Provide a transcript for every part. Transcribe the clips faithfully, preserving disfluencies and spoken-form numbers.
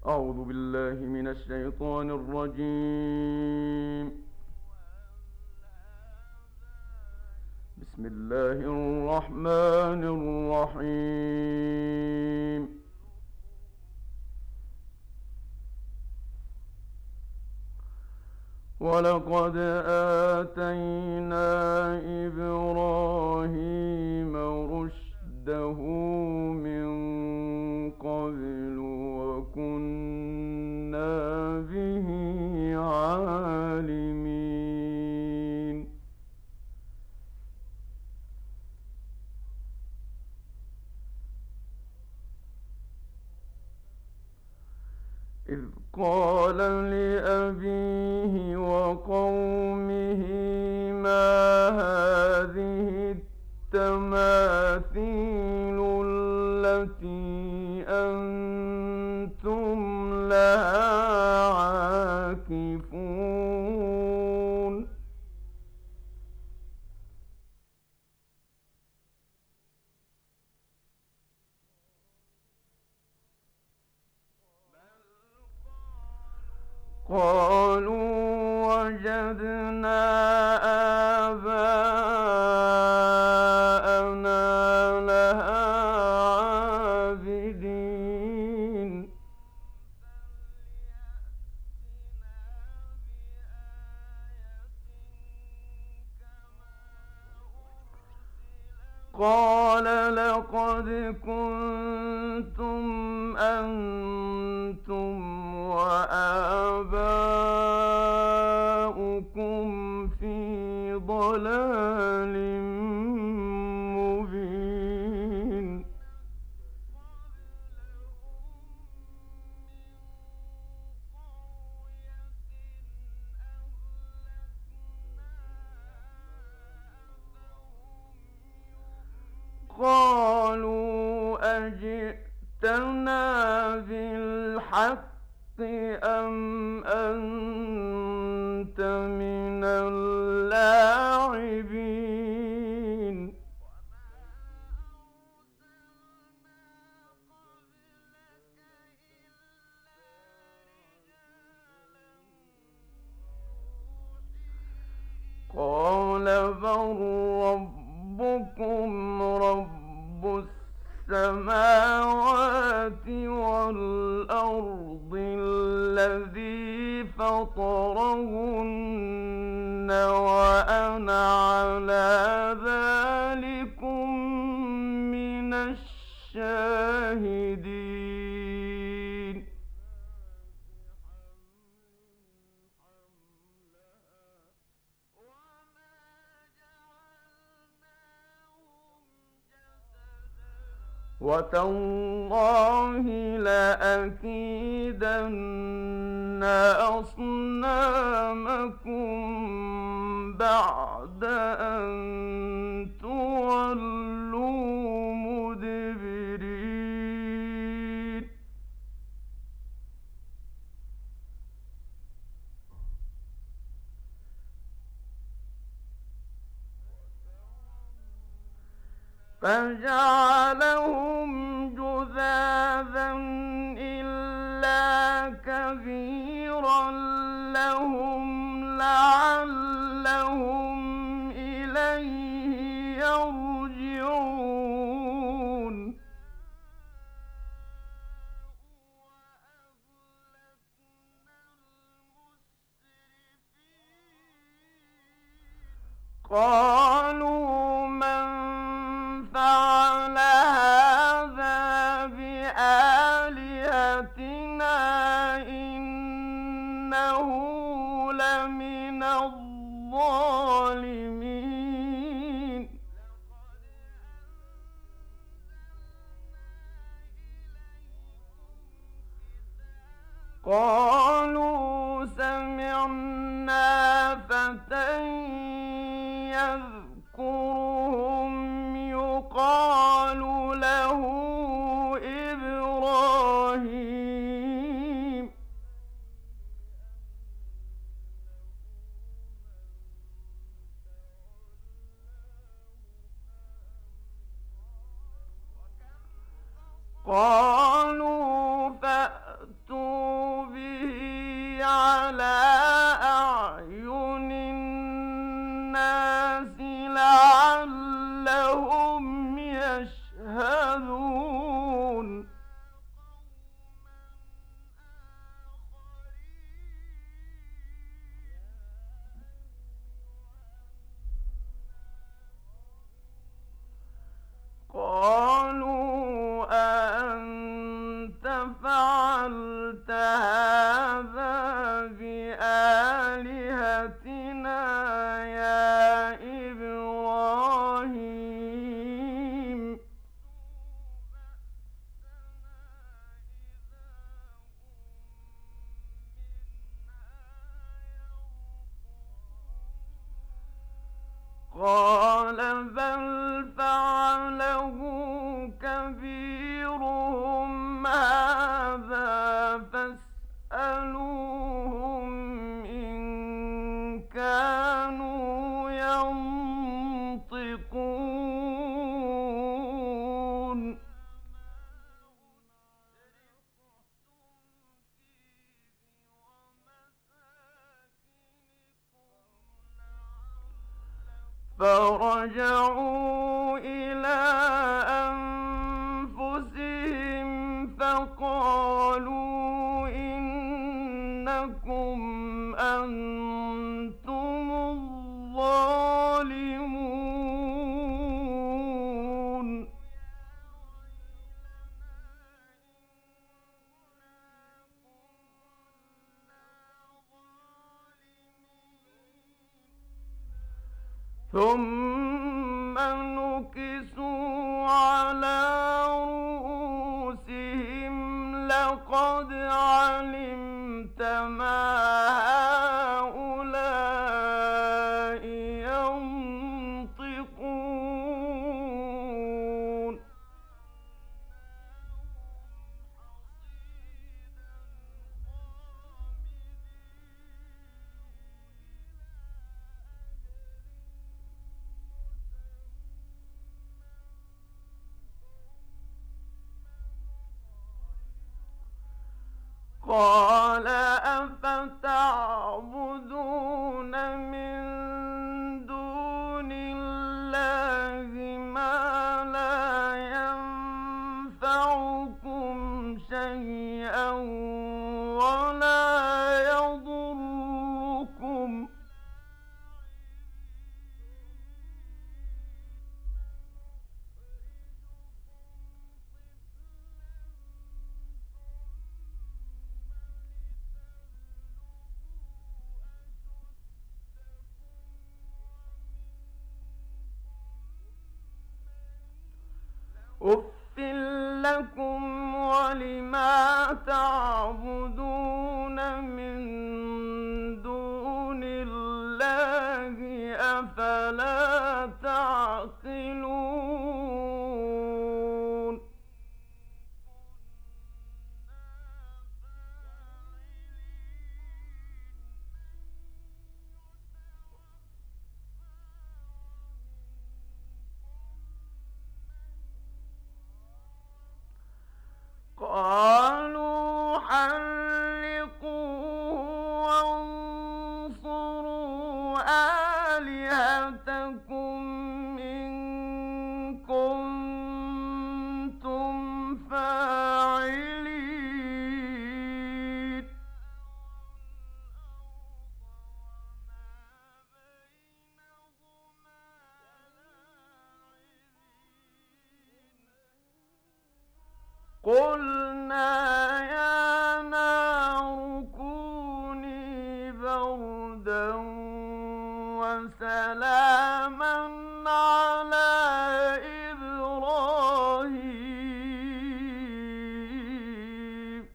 أعوذ بالله من الشيطان الرجيم. بسم الله الرحمن الرحيم. ولقد آتينا إبراهيم رشده من قبل وكنا به عالمين. إذ قال لأبيه وقومه ما هذه التماثيل التي أنتم لها عاكفون قالوا وجدنا آباءنا لها عابدين قال لقد كنتم أنتم وآباؤكم في ضلال مبين قالوا أجئتنا بالحق أم أنت من اللاعبين قال بل ربكم رب السماوات والأرض الذي فطرهن وأنا على ذلكم من الشاهدين وتالله لأكيدن أصنامكم بعد أن تولوا مدبرين فجعلهم جذاذا إلا كبيرا لهم لعلهم إليه يرجعون قالوا من فعل هذا بآلهتنا إنه لمن الظالمين قالوا سمعنا فتى يذكرهم يقال له إبراهيم قالوا فأتوا يشهدون قالوا أأنت فعلت هذا بآلهتنا يا إبراهيم قال بل فعله كبيرهم هذا فاسألوهم إن كانوا ينطقون فرجعوا إلى أنفسهم فقالوا إنكم أنتم الظالمون ثم نكسوا على رؤوسهم لقد علمت ما هؤلاء ينطقون قال أفتعبدون من دون الله ما لا ينفعكم شيئا ولا يضركم أُفٍّ لكم ولما تعبدون من دون الله أفلا تعقلون قالوا حرقوه وانصروا آلهتكم إن كنتم فاعلين قلنا يا نار كوني بردا وسلاما على إبراهيم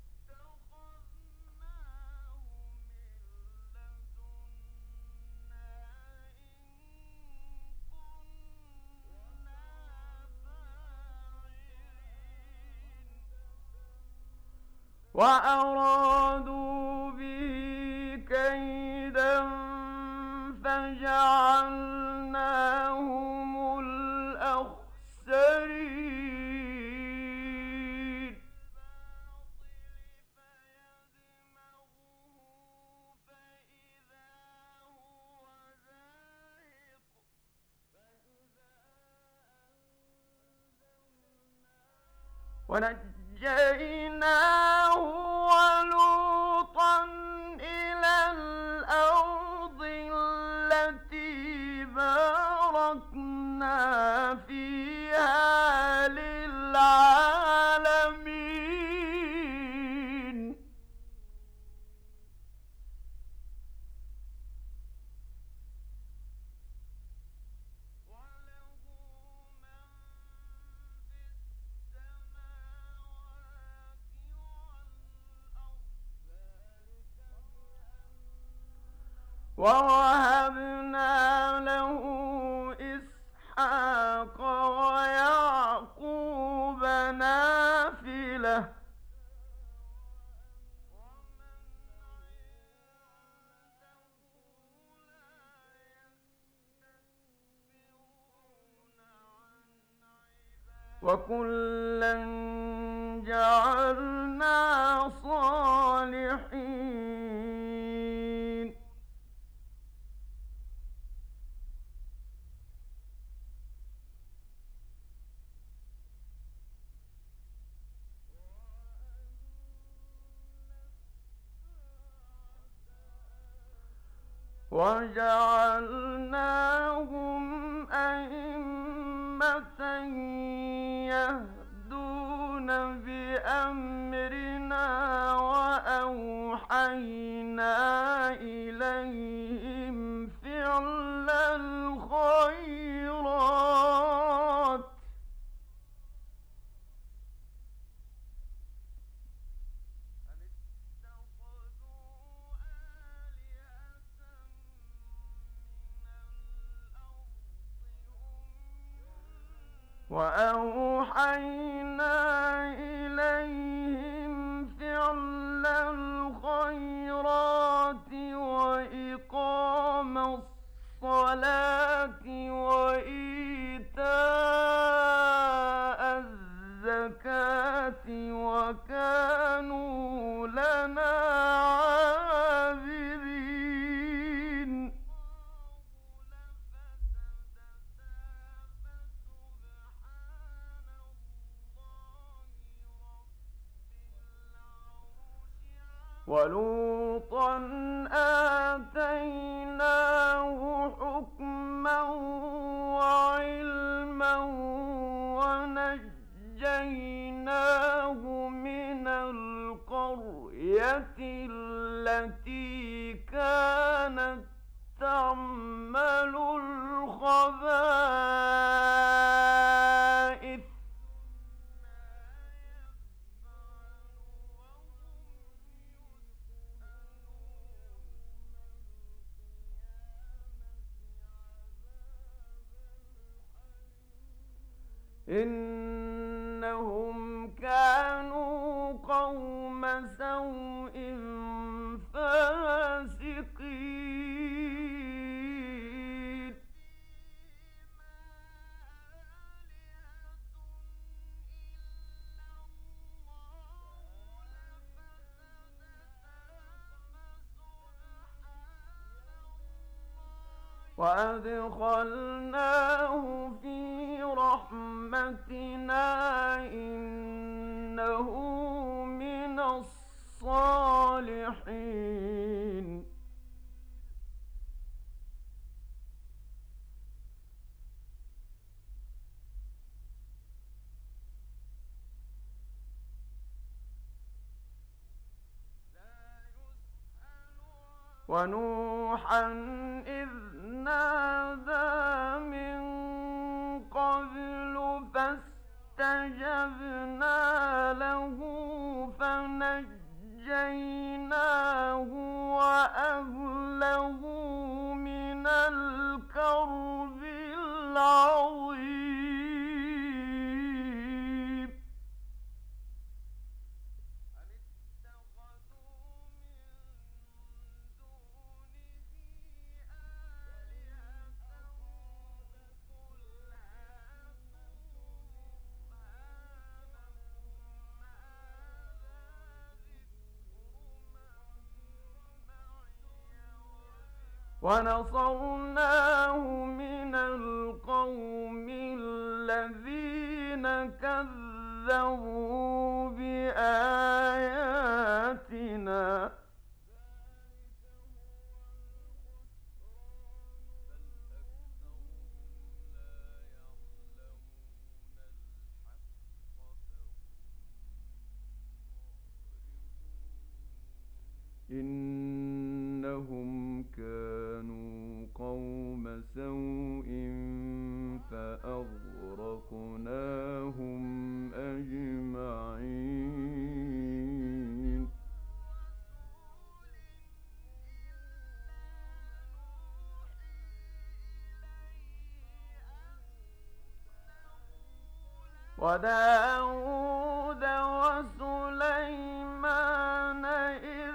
وأرادوا به كيدا فجعلناهم الأخسرين ونجيناه ولوطا إلى الأرض التي باركنا فيها للعالمين. ووهبنا له إسحاق ويعقوب نافلة وكلا جعلنا صالحين. وجعلناهم أئمة يهدون بأمرنا وأوحينا إليهم فعل الخيرات وأوحينا إليهم فعل الخيرات وإقام الصلاة وإيتاء الزكاة وكانوا لنا عابدين. ولوطا آتيناه حكما وعلما ونجيناه من القرية التي كانت تعمل الخبائث إنهم كانوا قوم سوء فاسقين. وأدخلناه في رحمتنا إنه من الصالحين. ونوحا إذ نادى من قبل فاستجبنا له فنجيناه وأهله من الكرب العظيم. ونصرناه من القوم الذين كذبوا كذبوا بآياتنا إنهم كانوا قوم سوء فأغرقناهم أجمعين وداود وسليمان إذ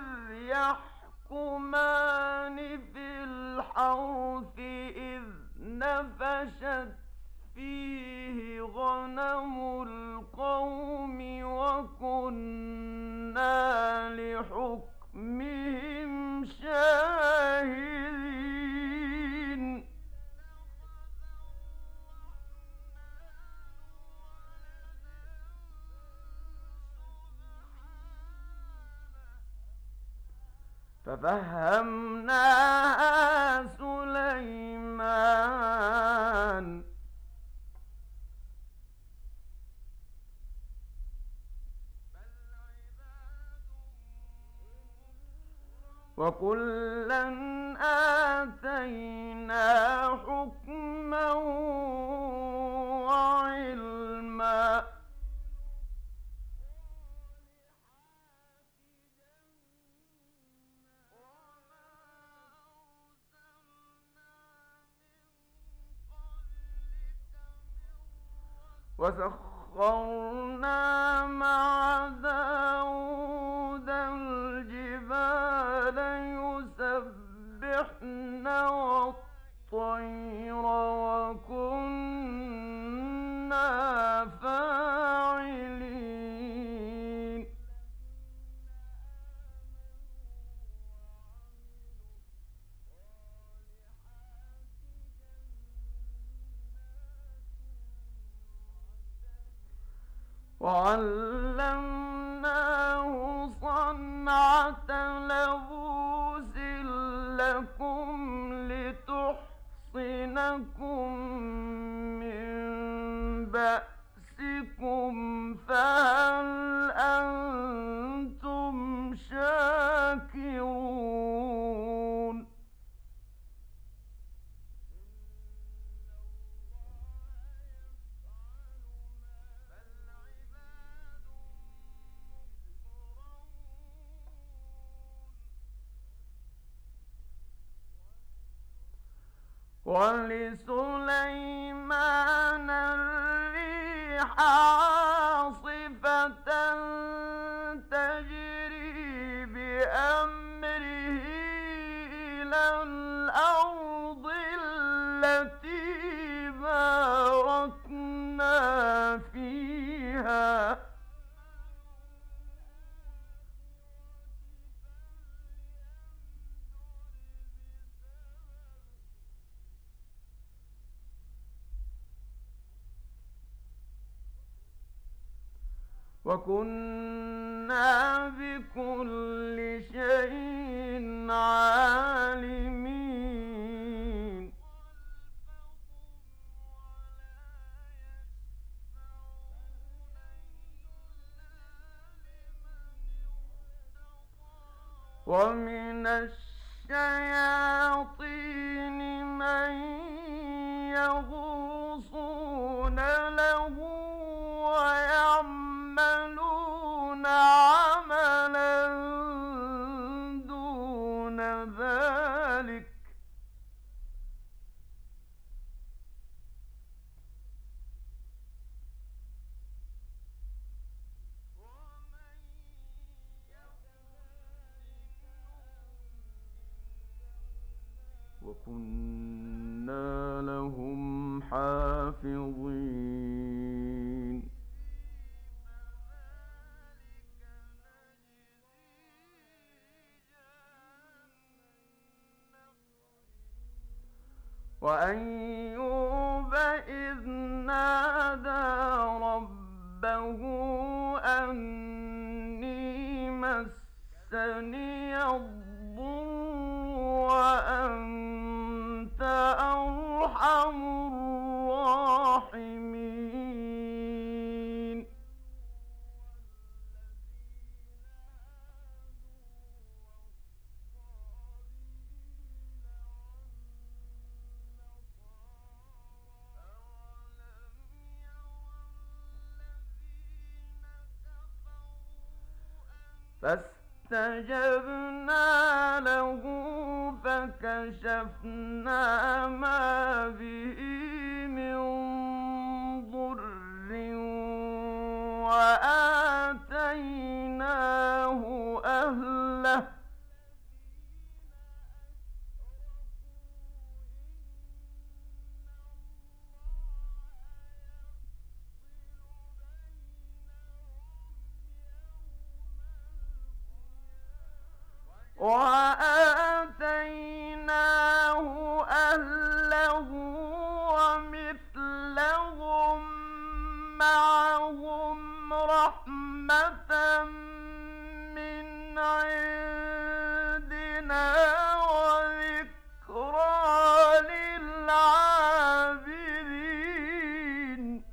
يحكمان في الحرث إذ نفشت فيه غنم القوم وكنا لحكمهم شاهدين ففهمناها سليمان وكلا آتينا حكما وعلما وسخرنا مع داود الجبال يسبحن والطير وكنا فاعلين وعلمناه صنعة لبوس لكم لتحصنكم من بأسكم فهل أنتم شاكرون ولسليمان الريح عاصفة تجري بأمره إلى الأرض التي باركنا فيها وكنا بكل شيء عالمين ومن الشياطين من يغوصون له ويعملون عملا دون ذلك وكنا لهم حافظين وأيوب إذ نادى ربه له أني مسني الضر وأنت أرحم الراحمين. فاستجبنا له فكشفنا ما به من ضر وآتيناه أهله وآتيناه أهله ومثلهم معهم رحمة من عندنا وذكرى للعابدين.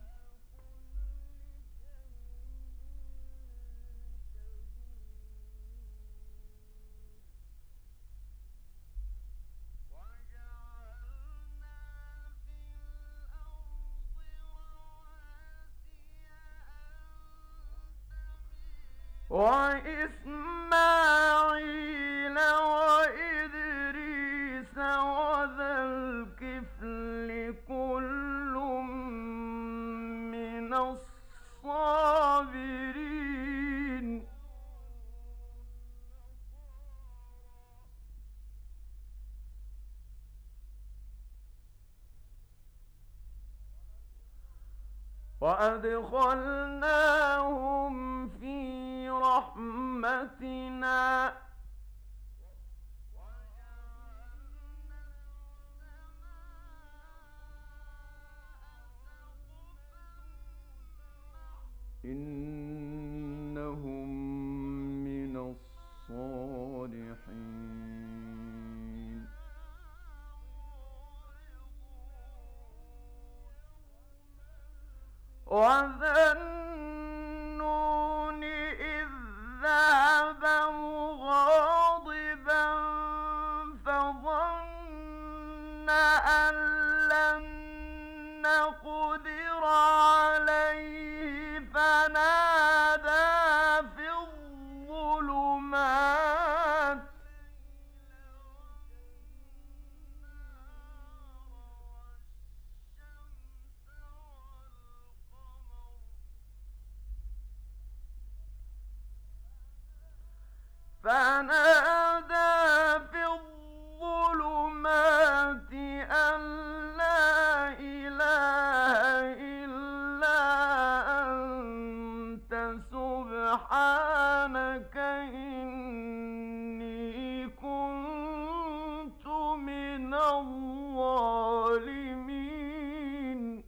وإسماعيل وإدريس وذا الكفل كل من الصابرين. وأدخلناهم في رحمتنا إنهم من الصالحين. وذا النون إذ ذهب مغاضبا فظن أن لن نقدر عليه فنادى في الظلمات فنادى في الظلمات أن لا إله إلا أنت سبحانك إني كنت من الظالمين.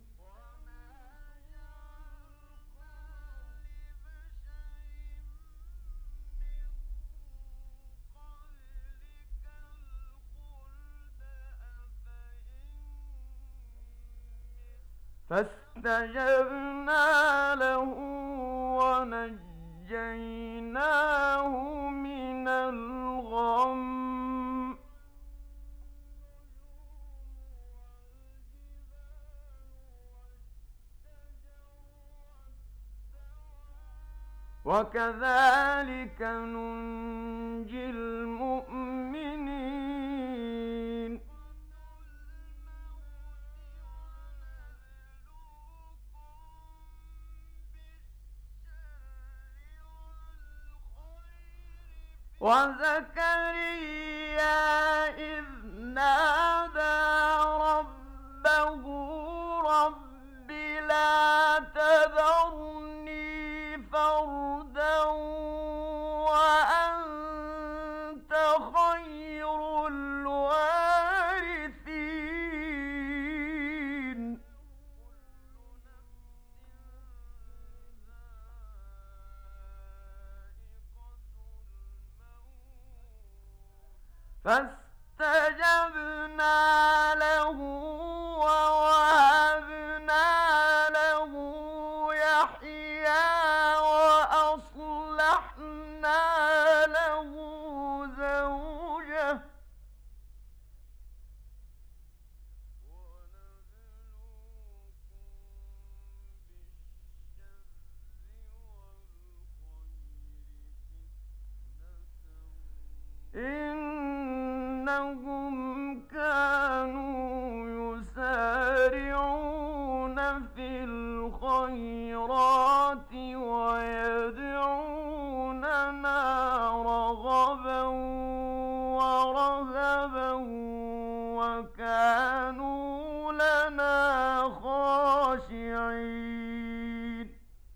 فاستجبنا له ونجيناه من الغم وكذلك ننجي المؤمنين. وزكريا إذ نادى ربه رب لا تذرني فردا وأنت خير الوارثين. فاستجبنا له ووهبنا له يحيى وأصلحنا له زوجه إنهم كانوا يسارعون في الخيرات ويدعوننا رغبا ورهبا وكانوا لنا خاشعين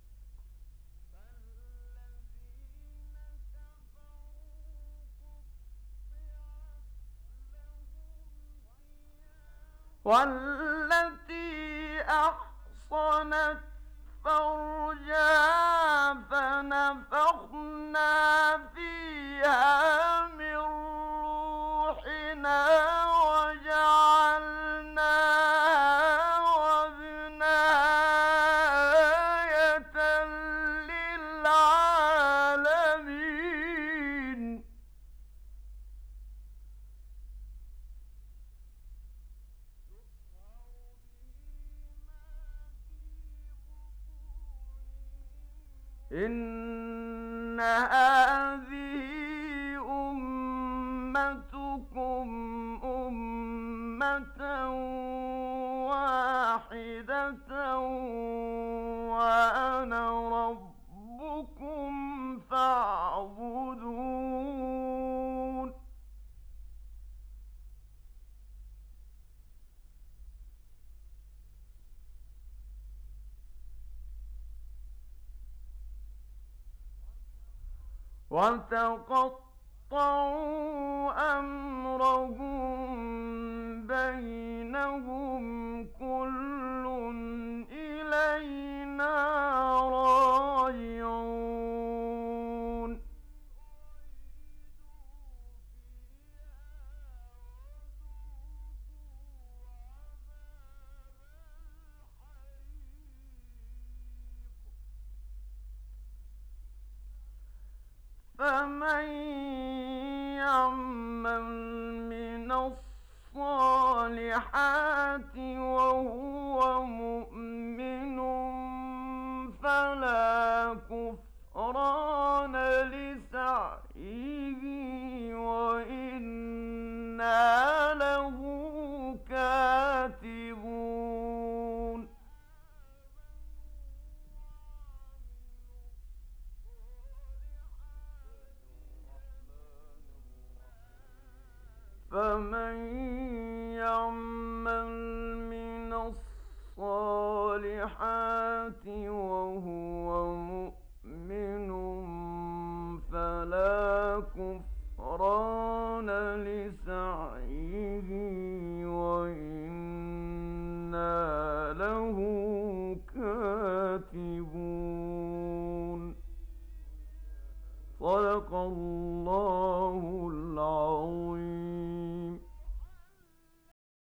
والتي أحصنت فرجها فنفخنا فيها من روحنا وجعلناها وابنها آية للعالمين إن هذه أمتكم أمة واحدة وأنا ربكم فاعبدون وتقطعوا أمرهم بينهم كل إلينا راجعون فمن يعمل من الصالحات وهو مؤمن فلا كفران لسعيه وإنا له كاتبون فمن يعمل من الصالحات وهو مؤمن فلا كفران لسعيه وإنا له كاتبون صدق الله